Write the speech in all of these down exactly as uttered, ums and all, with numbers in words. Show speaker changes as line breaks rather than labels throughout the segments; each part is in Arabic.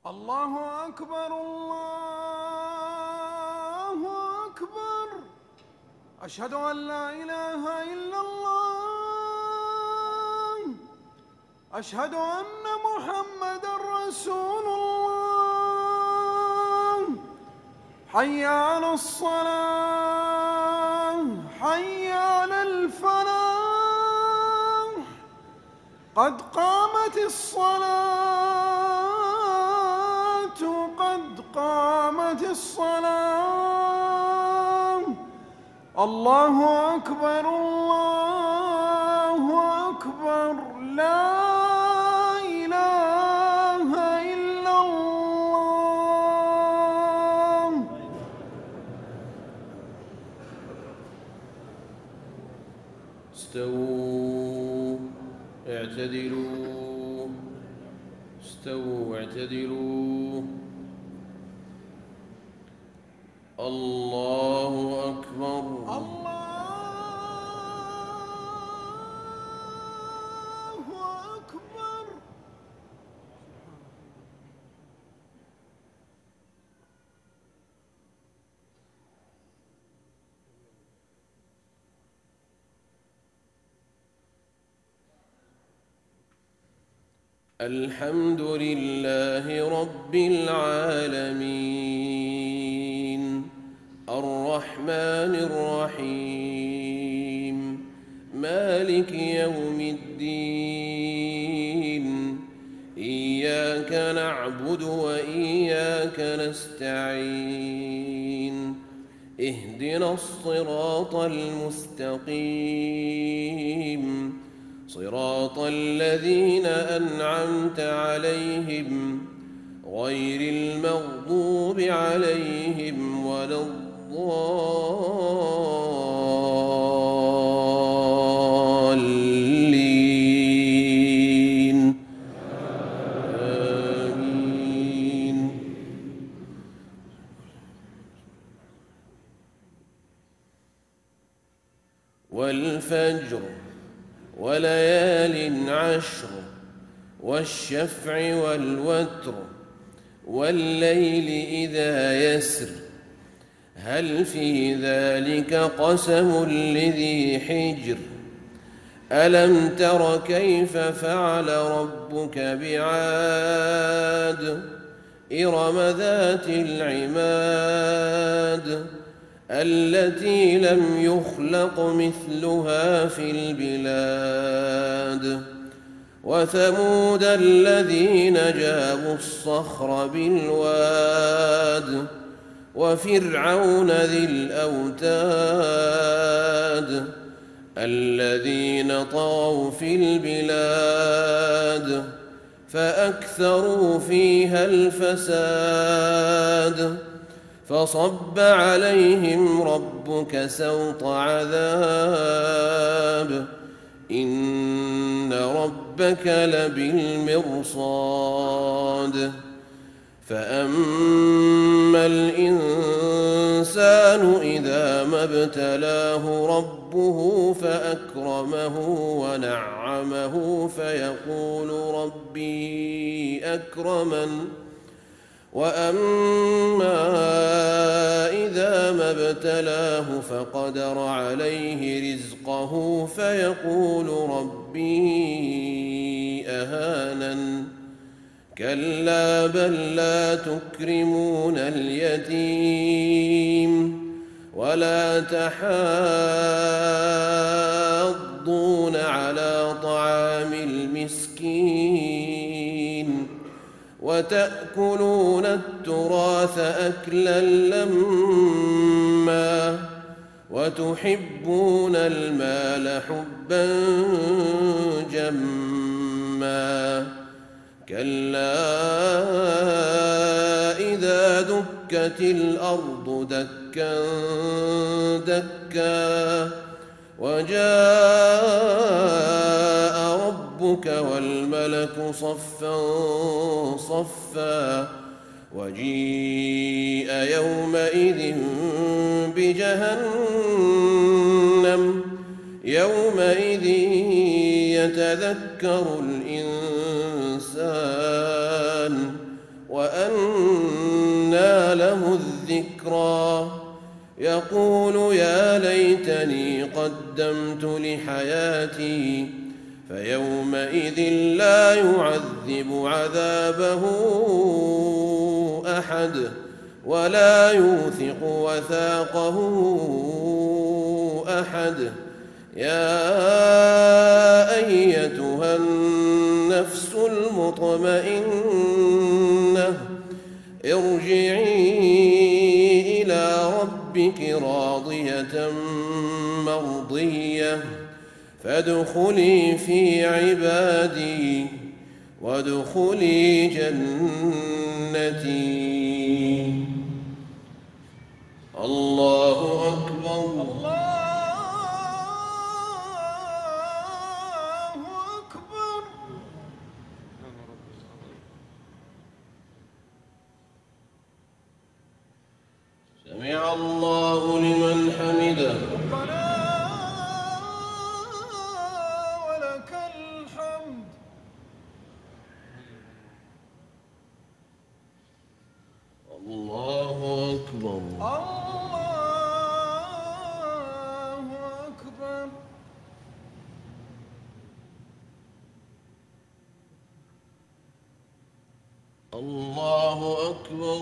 الله أكبر الله أكبر. أشهد أن لا إله إلا الله. أشهد أن محمدًا رسول الله. حي على الصلاة حي على الفلاح. قد قامت الصلاة قد قامت الصلاة. الله أكبر الله أكبر. لا إله إلا الله.
استووا اعتدلوا استووا اعتدلوا. الله أكبر
الله أكبر.
الحمد لله رب العالمين الرحمن الرحيم مالك يوم الدين. إياك نعبد وإياك نستعين. اهدنا الصراط المستقيم صراط الذين أنعمت عليهم غير المغضوب عليهم ولا الضالين. آمين. والفجر وليال عشر والشفع والوتر والليل إذا يسر. هل في ذلك قسم لذي حجر؟ ألم تر كيف فعل ربك بعاد؟ إرم ذات العماد التي لم يخلق مثلها في البلاد. وثمود الذين جابوا الصخر بالواد. وفرعون ذي الأوتاد الذين طغوا في البلاد فأكثروا فيها الفساد. فصب عليهم ربك سوط عذاب. إن ربك لبالمرصاد. فأما الإنسان إذا ما ابتلاه ربه فأكرمه ونعمه فيقول ربي أكرمن. وأما إذا ما ابتلاه فقدر عليه رزقه فيقول ربي أهانن. كلا بل لا تكرمون اليتيم ولا تحاضون على طعام المسكين وتأكلون التراث أكلا لما وتحبون المال حبا جما. كلا إذا دكت الأرض دكا دكا وجاء ربك والملك صفا صفا. وجيء يومئذ بجهنم يومئذ يتذكر الإنسان وأنى له الذكرى يقول يا ليتني قدمت لحياتي فيومئذ لا يعذب عذابه أحد ولا يوثق وثاقه أحد. يا أيتها النفس المطمئنة ارجعي إلى ربك راضية مرضية فادخلي في عبادي وادخلي جنتي. الله أكبر. سمع الله لمن حمده.
ربنا ولك الحمد.
الله أكبر.
الله أكبر.
الله أكبر.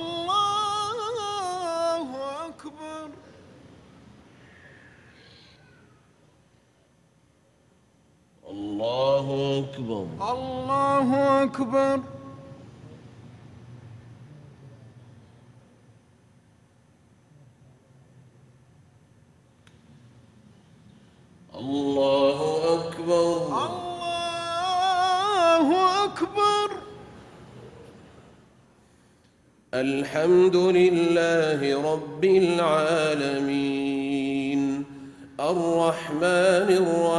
الله أكبر.
الله أكبر.
الله أكبر.
الله أكبر.
الله أكبر.
الحمد لله رب العالمين الرحمن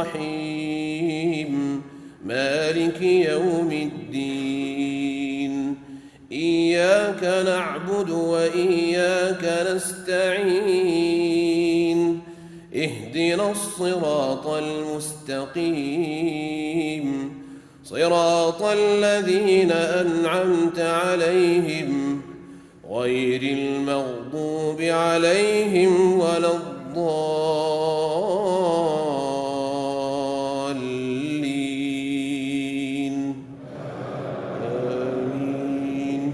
الرحيم مالك يوم الدين إياك نعبد وإياك نستعين اهدنا الصراط المستقيم صراط الذين أنعمت عليهم غير المغضوب عليهم ولا الضالين آمين.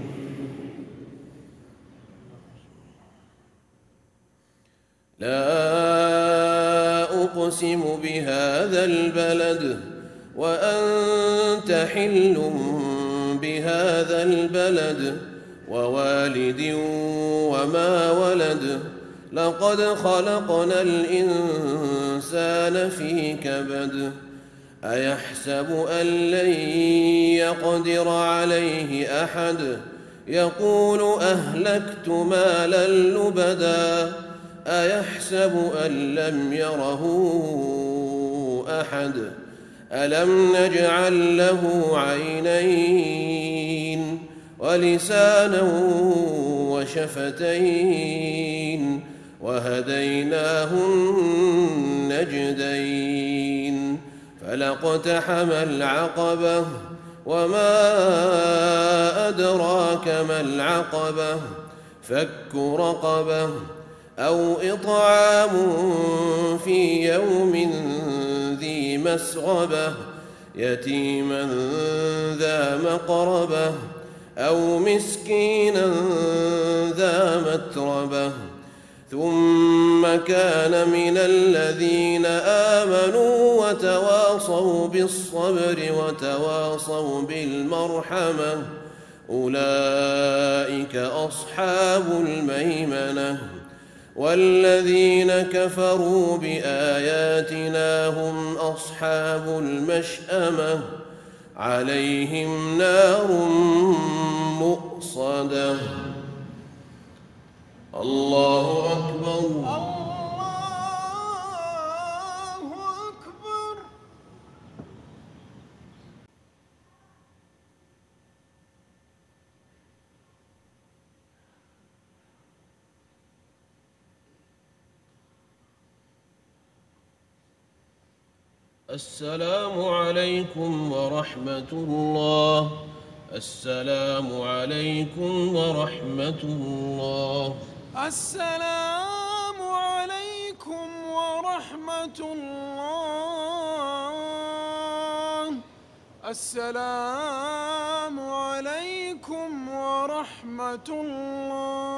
لا أقسم بهذا البلد وأنت حل بهذا البلد ووالد وما ولد لقد خلقنا الإنسان في كبد أيحسب أن لن يقدر عليه أحد يقول أهلكت مالا لبدا أيحسب أن لم يره أحد ألم نجعل له عينين ولسانا وشفتين وهديناه النجدين فلاقتحم العقبة وما أدراك ما العقبة فك رقبة أو إطعام في يوم ذي مسغبة يتيما ذا مقربة أو مسكينا ذا متربة ثم كان من الذين آمنوا وتواصوا بالصبر وتواصوا بالمرحمة أولئك أصحاب الميمنة والذين كفروا بآياتنا هم أصحاب المشأمة عليهم نار مؤصدة. الله أكبر.
الله أكبر.
السلام عليكم ورحمة الله السلام عليكم ورحمة الله.
السلام عليكم ورحمة الله. السلام عليكم ورحمة الله.